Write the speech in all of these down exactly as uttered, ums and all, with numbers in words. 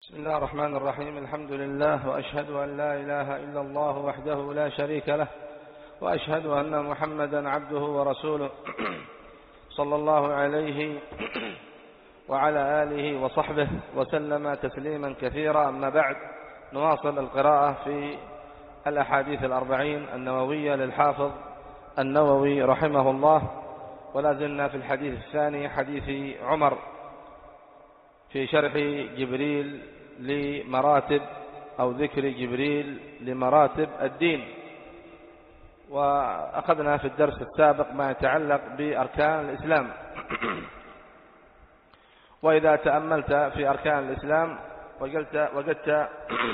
بسم الله الرحمن الرحيم. الحمد لله، وأشهد أن لا إله إلا الله وحده لا شريك له، وأشهد أن محمدا عبده ورسوله صلى الله عليه وعلى آله وصحبه وسلم تسليما كثيرا. أما بعد، نواصل القراءة في الأحاديث الأربعين النووية للحافظ النووي رحمه الله، ولا زلنا في الحديث الثاني، حديث عمر في شرح جبريل لمراتب أو ذكر جبريل لمراتب الدين. وأخذنا في الدرس السابق ما يتعلق بأركان الإسلام. وإذا تأملت في أركان الإسلام وجدت, وجدت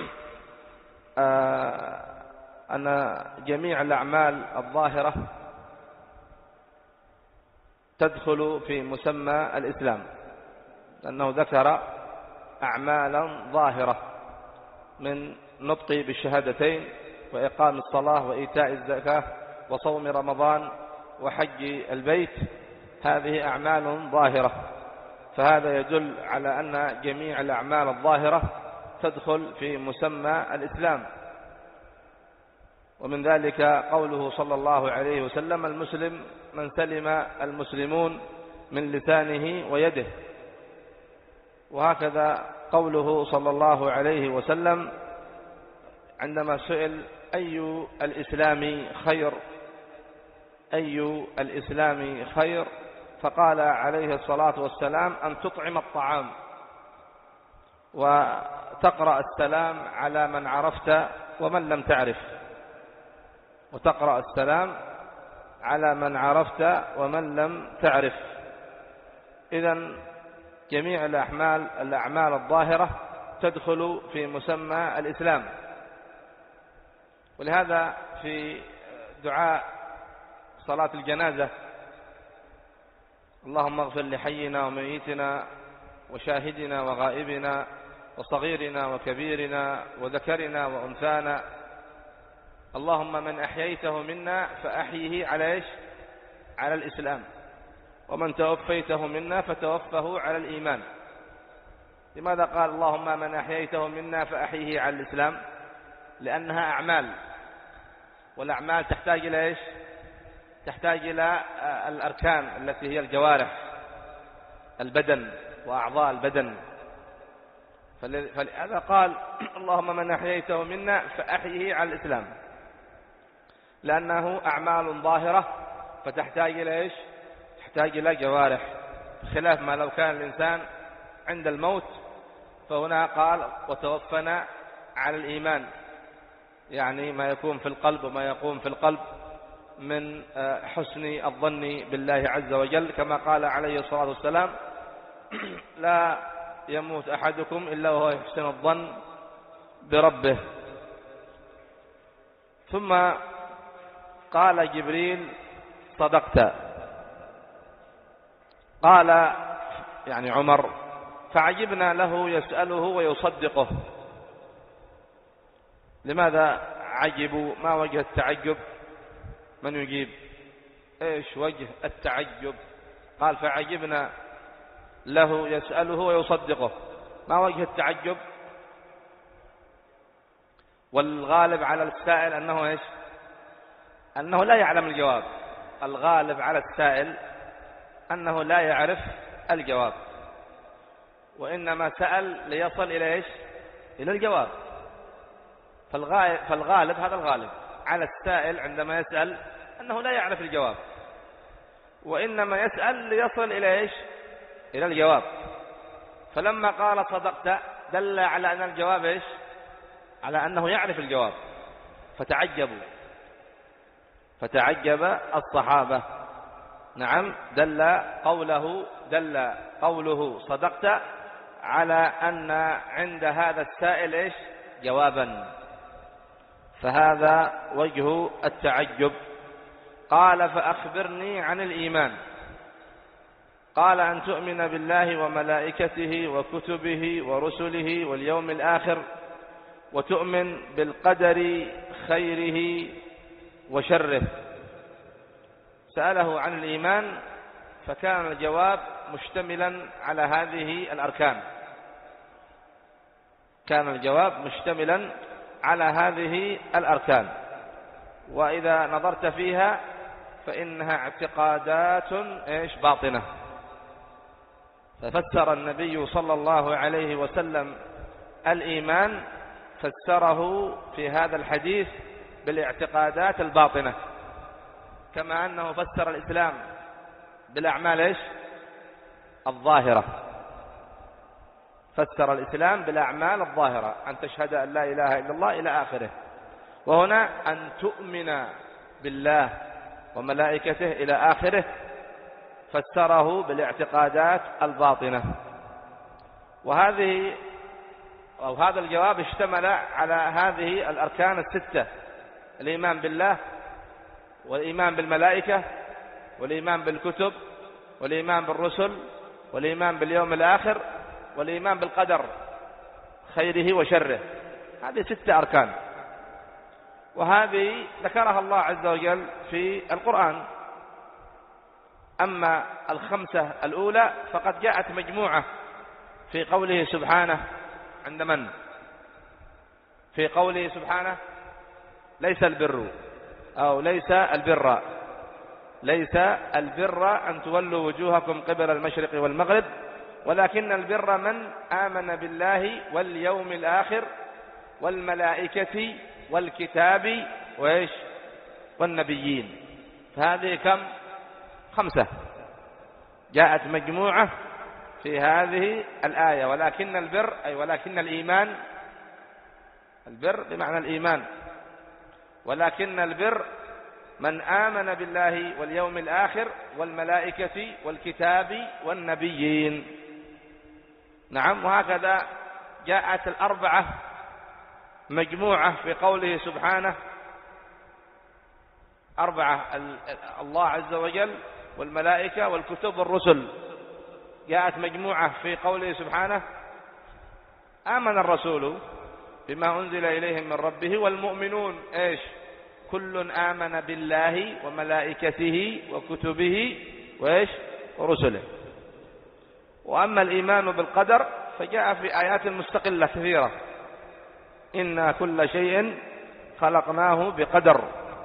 أن جميع الأعمال الظاهرة تدخل في مسمى الإسلام، لأنه ذكر أعمالا ظاهرة من نطق بالشهادتين وإقام الصلاة وإيتاء الزكاة وصوم رمضان وحج البيت. هذه أعمال ظاهرة، فهذا يدل على أن جميع الأعمال الظاهرة تدخل في مسمى الإسلام. ومن ذلك قوله صلى الله عليه وسلم: المسلم من سلم المسلمون من لسانه ويده. وهكذا قوله صلى الله عليه وسلم عندما سئل: أي الإسلام خير أي الإسلام خير فقال عليه الصلاة والسلام: أن تطعم الطعام وتقرأ السلام على من عرفت ومن لم تعرف وتقرأ السلام على من عرفت ومن لم تعرف. إذن جميع الأعمال الأعمال الظاهرة تدخل في مسمى الإسلام. ولهذا في دعاء صلاة الجنازة: اللهم اغفر لحينا وميتنا وشاهدنا وغائبنا وصغيرنا وكبيرنا وذكرنا وأنثانا، اللهم من أحييته منا فأحيه على إيش؟ على الإسلام، ومن توفيته منا فتوفه على الإيمان. لماذا قال اللهم من أحييته منا فأحيه على الإسلام؟ لأنها أعمال، والأعمال تحتاج إلى إيش؟ تحتاج إلى الأركان التي هي الجوارح، البدن وأعضاء البدن. فلهذا قال اللهم من أحييته منا فأحيه على الإسلام، لأنه أعمال ظاهرة فتحتاج إلى إيش؟ تحتاج إلى جوارح، خلاف ما لو كان الإنسان عند الموت، فهنا قال وتوفنا على الإيمان، يعني ما يكون في القلب وما يقوم في القلب من حسن الظن بالله عز وجل، كما قال عليه الصلاة والسلام: لا يموت أحدكم إلا وهو يحسن الظن بربه. ثم قال جبريل: صدقت. قال يعني عمر: فعجبنا له يسأله ويصدقه. لماذا عجبوا؟ ما وجه التعجب؟ من يجيب؟ ايش وجه التعجب؟ قال فعجبنا له يسأله ويصدقه، ما وجه التعجب؟ والغالب على السائل أنه ايش؟ أنه لا يعلم الجواب. الغالب على السائل أنه لا يعرف الجواب، وإنما سأل ليصل إلى إيش؟ إلى الجواب. فالغالب هذا الغالب على السائل عندما يسأل أنه لا يعرف الجواب، وإنما يسأل ليصل إلى إيش؟ إلى الجواب. فلما قال صدقت دل على أن الجواب إيش؟ على أنه يعرف الجواب، فتعجبوا فتعجب الصحابة. نعم، دل قوله دل قوله صدقت على أن عند هذا السائل إيش؟ جوابا. فهذا وجه التعجب. قال فأخبرني عن الإيمان. قال أن تؤمن بالله وملائكته وكتبه ورسله واليوم الآخر، وتؤمن بالقدر خيره وشره. سأله عن الإيمان، فكان الجواب مشتملا على هذه الأركان. كان الجواب مشتملا على هذه الأركان. وإذا نظرت فيها فإنها اعتقادات إيش باطنة. ففسر النبي صلى الله عليه وسلم الإيمان، فسره في هذا الحديث بالاعتقادات الباطنة، كما أنه فسر الإسلام بالأعمال إيش الظاهرة. فسر الإسلام بالأعمال الظاهرة، أن تشهد أن لا إله إلا الله إلى آخره. وهنا أن تؤمن بالله وملائكته إلى آخره، فسره بالاعتقادات الباطنة. وهذه أو هذا الجواب اشتمل على هذه الأركان الستة: الإيمان بالله، والإيمان بالملائكة، والإيمان بالكتب، والإيمان بالرسل، والإيمان باليوم الآخر، والإيمان بالقدر خيره وشره. هذه ستة أركان، وهذه ذكرها الله عز وجل في القرآن. أما الخمسة الأولى فقد جاءت مجموعة في قوله سبحانه عند من؟ في قوله سبحانه: ليس البر أو ليس البر ليس البر أن تولوا وجوهكم قبل المشرق والمغرب، ولكن البر من آمن بالله واليوم الآخر والملائكة والكتاب وإيش والنبيين. فهذه كم؟ خمسة. جاءت مجموعة في هذه الآية. ولكن البر أي ولكن الإيمان، البر بمعنى الإيمان، ولكن البر من آمن بالله واليوم الآخر والملائكة والكتاب والنبيين. نعم. وهكذا جاءت الأربعة مجموعة في قوله سبحانه: أربعة: الله عز وجل والملائكة والكتب والرسل. جاءت مجموعة في قوله سبحانه: آمن الرسول بما أنزل إليهم من ربه والمؤمنون إيش كل آمن بالله وملائكته وكتبه وإيش ورسله. وأما الإيمان بالقدر فجاء في آيات مستقلة كثيرة: إنا كل شيء خلقناه بقدر،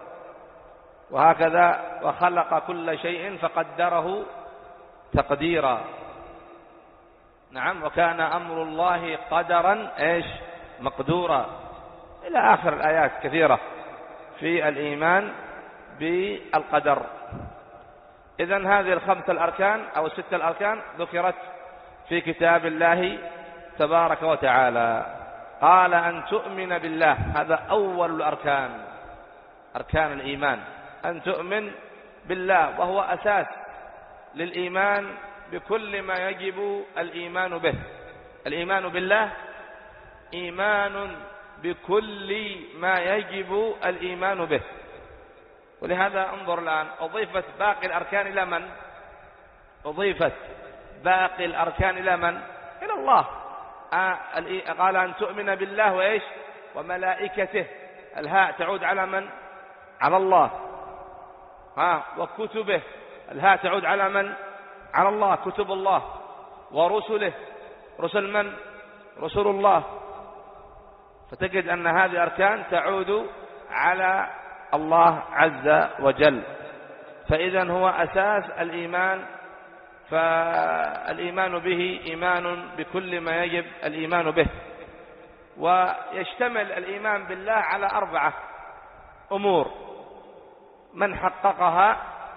وهكذا وخلق كل شيء فقدره تقديرا. نعم. وكان أمر الله قدرا إيش مقدورا، إلى آخر الآيات كثيرة في الإيمان بالقدر. إذن هذه الخمسة الأركان أو الستة الأركان ذكرت في كتاب الله تبارك وتعالى. قال: أن تؤمن بالله، هذا أول الأركان، أركان الإيمان، أن تؤمن بالله، وهو أساس للإيمان بكل ما يجب الإيمان به. الإيمان بالله إيمان بكل ما يجب الإيمان به. ولهذا انظر الآن، أضيفت باقي الأركان إلى من؟ أضيفت باقي الأركان إلى من؟ إلى الله. آه قال: أن تؤمن بالله وإيش وملائكته، الهاء تعود على من؟ على الله. ها. وكتبه، الهاء تعود على من؟ على الله، كتب الله. ورسله، رسل من؟ رسل الله. فتجد أن هذه أركان تعود على الله عز وجل. فإذا هو أساس الإيمان، فالإيمان به إيمان بكل ما يجب الإيمان به. ويشتمل الإيمان بالله على أربعة أمور: من حققها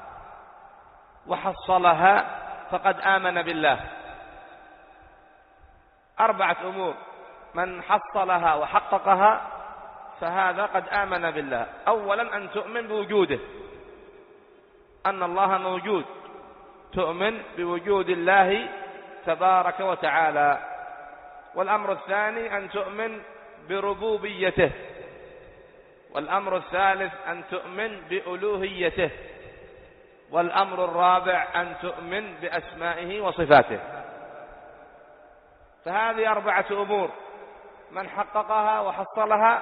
وحصلها فقد آمن بالله. أربعة أمور: من حصلها وحققها فهذا قد آمن بالله. أولا أن تؤمن بوجوده، أن الله موجود، تؤمن بوجود الله تبارك وتعالى. والأمر الثاني أن تؤمن بربوبيته. والأمر الثالث أن تؤمن بألوهيته. والأمر الرابع أن تؤمن بأسمائه وصفاته. فهذه أربعة أمور: من حققها وحصلها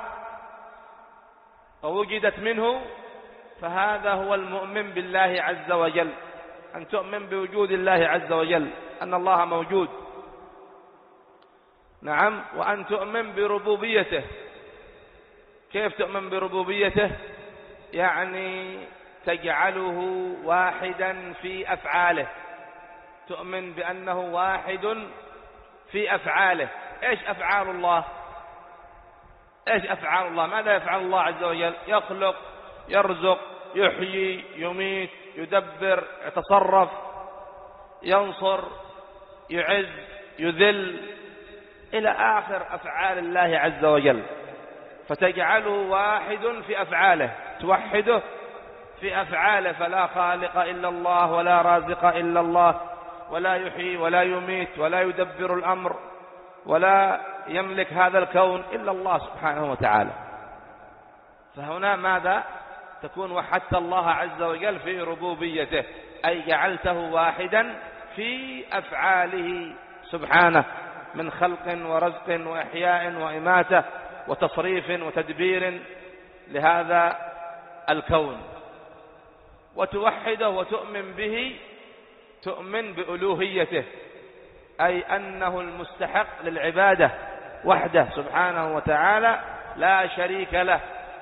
ووجدت منه فهذا هو المؤمن بالله عز وجل. أن تؤمن بوجود الله عز وجل، أن الله موجود. نعم، وأن تؤمن بربوبيته. كيف تؤمن بربوبيته؟ يعني تجعله واحدا في أفعاله، تؤمن بأنه واحد في أفعاله. إيش أفعال الله؟ إيش أفعال الله؟ ماذا يفعل الله عز وجل؟ يخلق، يرزق، يحيي، يميت، يدبر، يتصرف، ينصر، يعز، يذل، إلى آخر أفعال الله عز وجل. فتجعله واحد في أفعاله، توحده في أفعاله، فلا خالق إلا الله، ولا رازق إلا الله، ولا يحيي ولا يميت ولا يدبر الأمر ولا يملك هذا الكون إلا الله سبحانه وتعالى. فهنا ماذا؟ تكون وحدت الله عز وجل في ربوبيته، أي جعلته واحدا في أفعاله سبحانه، من خلق ورزق وإحياء وإماتة وتصريف وتدبير لهذا الكون. وتوحده وتؤمن به، تؤمن بألوهيته، أي أنه المستحق للعبادة وحده سبحانه وتعالى لا شريك له.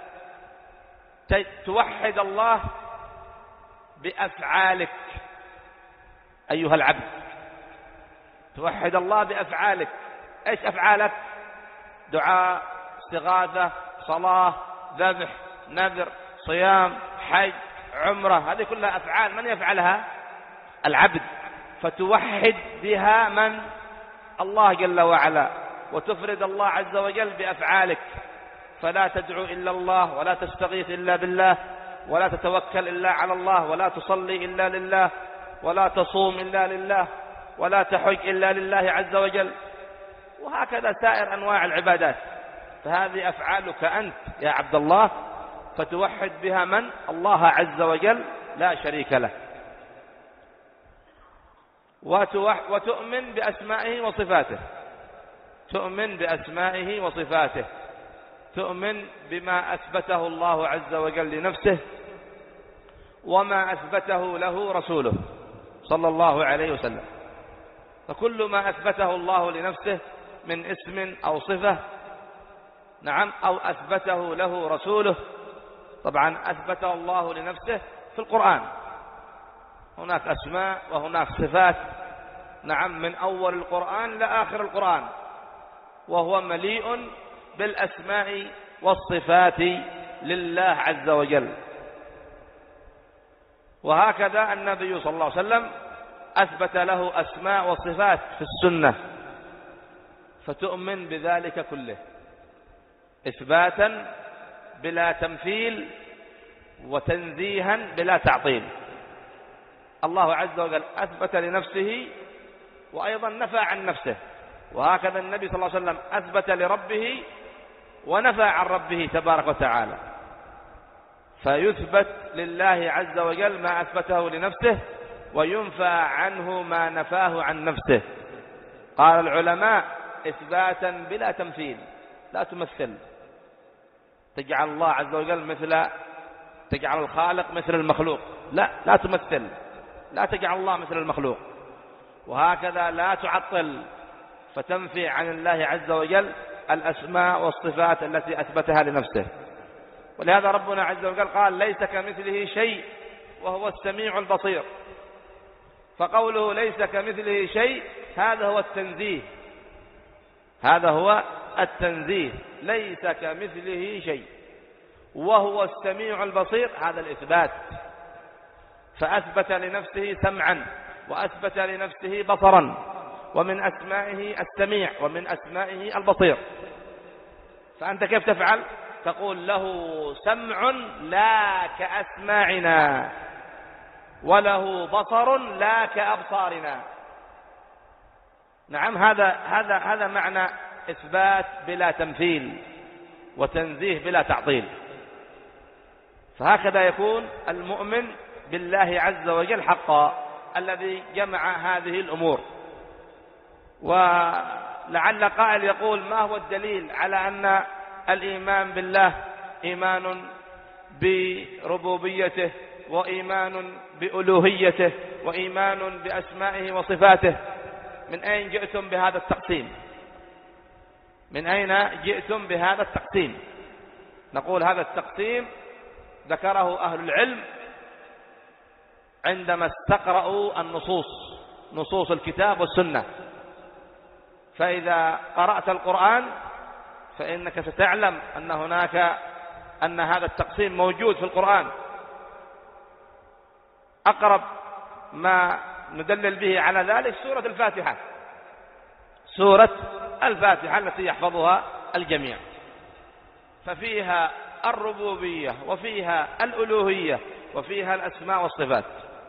توحد الله بأفعالك أيها العبد، توحد الله بأفعالك. إيش أفعالك؟ دعاء، استغاثة، صلاة، ذبح، نذر، صيام، حج، عمرة، هذه كلها أفعال. من يفعلها؟ العبد. فتوحد بها من؟ الله جل وعلا، وتفرد الله عز وجل بأفعالك، فلا تدعو إلا الله، ولا تستغيث إلا بالله، ولا تتوكل إلا على الله، ولا تصلي إلا لله، ولا تصوم إلا لله، ولا تحج إلا لله عز وجل، وهكذا سائر أنواع العبادات. فهذه أفعالك أنت يا عبد الله، فتوحد بها من؟ الله عز وجل لا شريك له. وتؤمن بأسمائه وصفاته، تؤمن بأسمائه وصفاته، تؤمن بما أثبته الله عز وجل لنفسه وما أثبته له رسوله صلى الله عليه وسلم. فكل ما أثبته الله لنفسه من اسم أو صفة، نعم، أو أثبته له رسوله. طبعا أثبته الله لنفسه في القرآن، هناك أسماء وهناك صفات، نعم، من أول القرآن لآخر القرآن، وهو مليء بالأسماء والصفات لله عز وجل. وهكذا النبي صلى الله عليه وسلم أثبت له أسماء وصفات في السنة، فتؤمن بذلك كله إثباتا بلا تمثيل، وتنزيها بلا تعطيل. الله عز وجل أثبت لنفسه وأيضا نفى عن نفسه، وهكذا النبي صلى الله عليه وسلم أثبت لربه ونفى عن ربه تبارك وتعالى. فيثبت لله عز وجل ما أثبته لنفسه، وينفى عنه ما نفاه عن نفسه. قال العلماء: إثباتا بلا تمثيل، لا تمثل، تجعل الله عز وجل مثل، تجعل الخالق مثل المخلوق، لا لا تمثل، لا تجعل الله مثل المخلوق. وهكذا لا تعطل، فتنفي عن الله عز وجل الأسماء والصفات التي أثبتها لنفسه. ولهذا ربنا عز وجل قال: ليس كمثله شيء وهو السميع البصير. فقوله ليس كمثله شيء هذا هو التنزيه، هذا هو التنزيه، ليس كمثله شيء وهو السميع البصير، هذا الإثبات. فأثبت لنفسه سمعا، وأثبت لنفسه بصرا، ومن أسمائه السميع، ومن أسمائه البصير. فأنت كيف تفعل؟ تقول له سمع لا كأسماعنا، وله بصر لا كأبصارنا. نعم، هذا هذا هذا معنى إثبات بلا تمثيل، وتنزيه بلا تعطيل. فهكذا يكون المؤمن بالله عز وجل حقا، الذي جمع هذه الأمور. ولعل قائل يقول: ما هو الدليل على أن الإيمان بالله إيمان بربوبيته، وإيمان بألوهيته، وإيمان بأسمائه وصفاته؟ من أين جئتم بهذا التقسيم؟ من أين جئتم بهذا التقسيم؟ نقول هذا التقسيم ذكره أهل العلم عندما استقرأوا النصوص، نصوص الكتاب والسنة. فإذا قرأت القرآن فإنك ستعلم أن هناك أن هذا التقسيم موجود في القرآن. أقرب ما ندلل به على ذلك سورة الفاتحة، سورة الفاتحة التي يحفظها الجميع، ففيها الربوبية وفيها الألوهية وفيها الأسماء والصفات.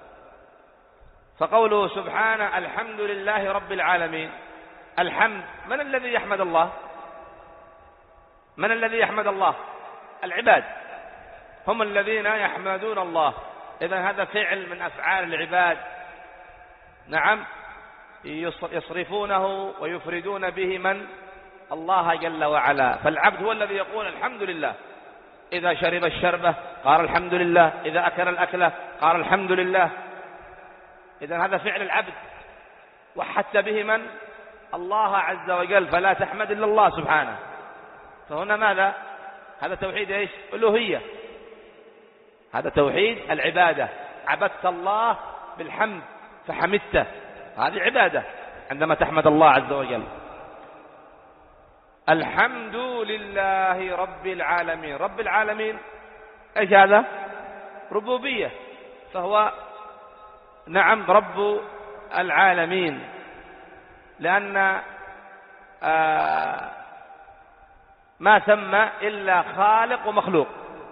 فقوله سبحانه الحمد لله رب العالمين، الحمد، من الذي يحمد الله؟ من الذي يحمد الله؟ العباد هم الذين يحمدون الله. إذن هذا فعل من أفعال العباد، نعم، يصرفونه ويفردون به من؟ الله جل وعلا. فالعبد هو الذي يقول الحمد لله، إذا شرب الشربة قال الحمد لله، إذا أكل الأكلة قال الحمد لله. إذن هذا فعل العبد، وحدت به من؟ الله عز وجل، فلا تحمد إلا الله سبحانه. فهنا ماذا؟ هذا توحيد إيش؟ ألوهية، هذا توحيد العبادة. عبدت الله بالحمد فحمدته، هذه عبادة عندما تحمد الله عز وجل. الحمد لله رب العالمين، رب العالمين ايش هذا؟ ربوبية، فهو نعم رب العالمين، لأن آه ما ثم إلا خالق ومخلوق،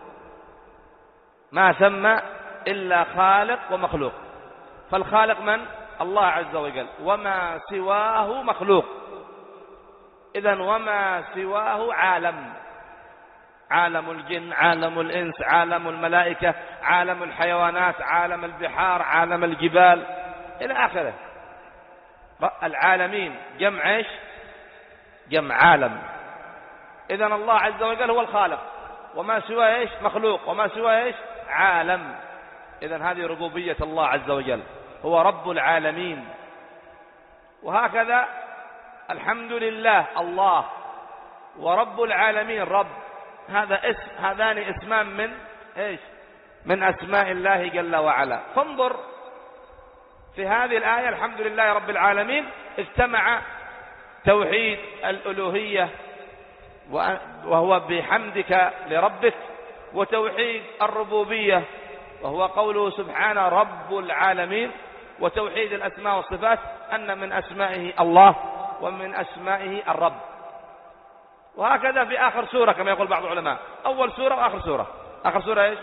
ما ثم إلا خالق ومخلوق. فالخالق من؟ الله عز وجل، وما سواه مخلوق. إذن وما سواه عالم، عالم الجن، عالم الإنس، عالم الملائكة، عالم الحيوانات، عالم البحار، عالم الجبال إلى آخره. العالمين جمع إيش؟ جمع عالم. إذن الله عز وجل هو الخالق، وما سواه إيش؟ مخلوق، وما سواه إيش؟ عالم. إذن هذه ربوبية الله عز وجل، هو رب العالمين. وهكذا الحمد لله الله، ورب العالمين رب، هذا اسم، هذان اسمان من ايش؟ من اسماء الله جل وعلا. فانظر في هذه الآية الحمد لله رب العالمين اجتمع توحيد الألوهية وهو بحمدك لربك، وتوحيد الربوبية وهو قوله سبحانه رب العالمين، وتوحيد الأسماء والصفات أن من أسمائه الله ومن أسمائه الرب. وهكذا في آخر سورة كما يقول بعض العلماء، أول سورة وآخر سورة. آخر سورة إيش؟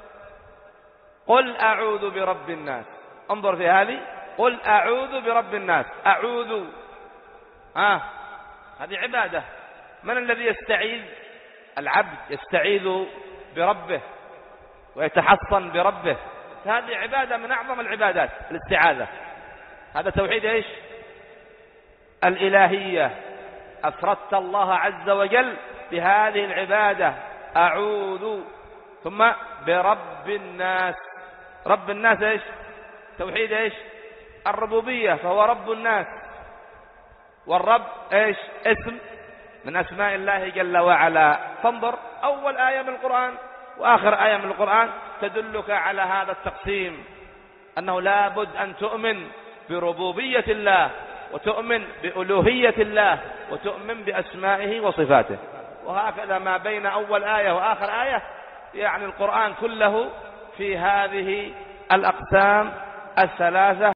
قل أعوذ برب الناس. انظر في هذه، قل أعوذ برب الناس، أعوذ، آه هذه عبادة. من الذي يستعيذ؟ العبد يستعيذ بربه ويتحصن بربه، هذه عبادة من أعظم العبادات الاستعاذة. هذا توحيد إيش؟ الإلهية. أفردت الله عز وجل بهذه العبادة، أعوذ، ثم برب الناس. رب الناس إيش؟ توحيد إيش؟ الربوبية، فهو رب الناس. والرب إيش؟ اسم من أسماء الله جل وعلا. فانظر أول آية من القرآن وآخر آية من القرآن تدلك على هذا التقسيم، أنه لا بد أن تؤمن بربوبية الله، وتؤمن بألوهية الله، وتؤمن بأسمائه وصفاته. وهكذا ما بين أول آية وآخر آية، يعني القرآن كله في هذه الأقسام الثلاثة.